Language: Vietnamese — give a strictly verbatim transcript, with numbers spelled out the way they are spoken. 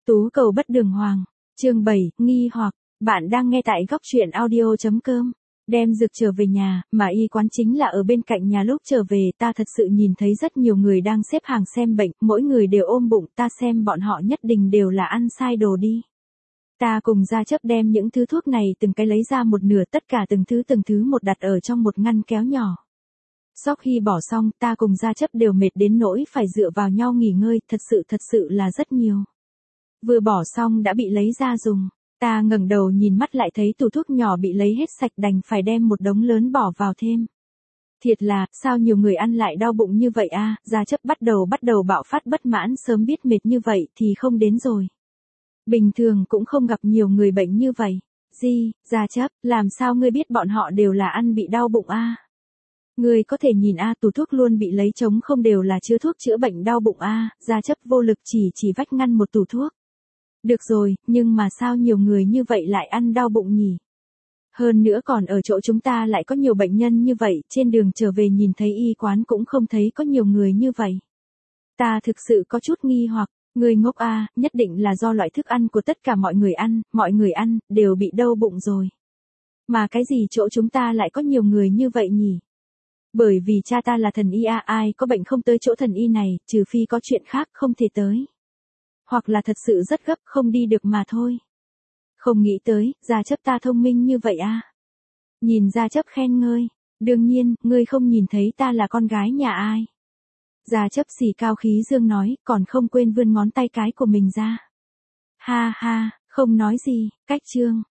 Tú cầu bất đường hoàng. Chương bảy, nghi hoặc, bạn đang nghe tại góc truyện audio chấm com. Đem dược trở về nhà, mà y quán chính là ở bên cạnh nhà. Lúc trở về ta thật sự nhìn thấy rất nhiều người đang xếp hàng xem bệnh, mỗi người đều ôm bụng, ta xem bọn họ nhất định đều là ăn sai đồ đi. Ta cùng Gia Chấp đem những thứ thuốc này từng cái lấy ra một nửa, tất cả từng thứ từng thứ một đặt ở trong một ngăn kéo nhỏ. Sau khi bỏ xong, ta cùng Gia Chấp đều mệt đến nỗi phải dựa vào nhau nghỉ ngơi, thật sự thật sự là rất nhiều. Vừa bỏ xong đã bị lấy ra dùng. Ta ngẩng đầu nhìn mắt lại thấy tủ thuốc nhỏ bị lấy hết sạch, đành phải đem một đống lớn bỏ vào thêm. Thiệt là, sao nhiều người ăn lại đau bụng như vậy a? Gia Chấp bắt đầu bắt đầu bạo phát bất mãn, sớm biết mệt như vậy thì không đến rồi. Bình thường cũng không gặp nhiều người bệnh như vậy. Di, Gia Chấp, làm sao ngươi biết bọn họ đều là ăn bị đau bụng a? Ngươi có thể nhìn a, tủ thuốc luôn bị lấy trống không đều là chứa thuốc chữa bệnh đau bụng a? Gia Chấp vô lực chỉ chỉ vách ngăn một tủ thuốc. Được rồi, nhưng mà sao nhiều người như vậy lại ăn đau bụng nhỉ? Hơn nữa còn ở chỗ chúng ta lại có nhiều bệnh nhân như vậy, trên đường trở về nhìn thấy y quán cũng không thấy có nhiều người như vậy. Ta thực sự có chút nghi hoặc, người ngốc a, nhất định là do loại thức ăn của tất cả mọi người ăn, mọi người ăn, đều bị đau bụng rồi. Mà cái gì chỗ chúng ta lại có nhiều người như vậy nhỉ? Bởi vì cha ta là thần y a, ai có bệnh không tới chỗ thần y này, trừ phi có chuyện khác không thể tới. Hoặc là thật sự rất gấp không đi được mà thôi. Không nghĩ tới, Gia Chấp ta thông minh như vậy a. Nhìn Gia Chấp khen ngơi, đương nhiên, ngươi không nhìn thấy ta là con gái nhà ai. Gia Chấp xì cao khí dương nói, còn không quên vươn ngón tay cái của mình ra. Ha ha, không nói gì, cách chương.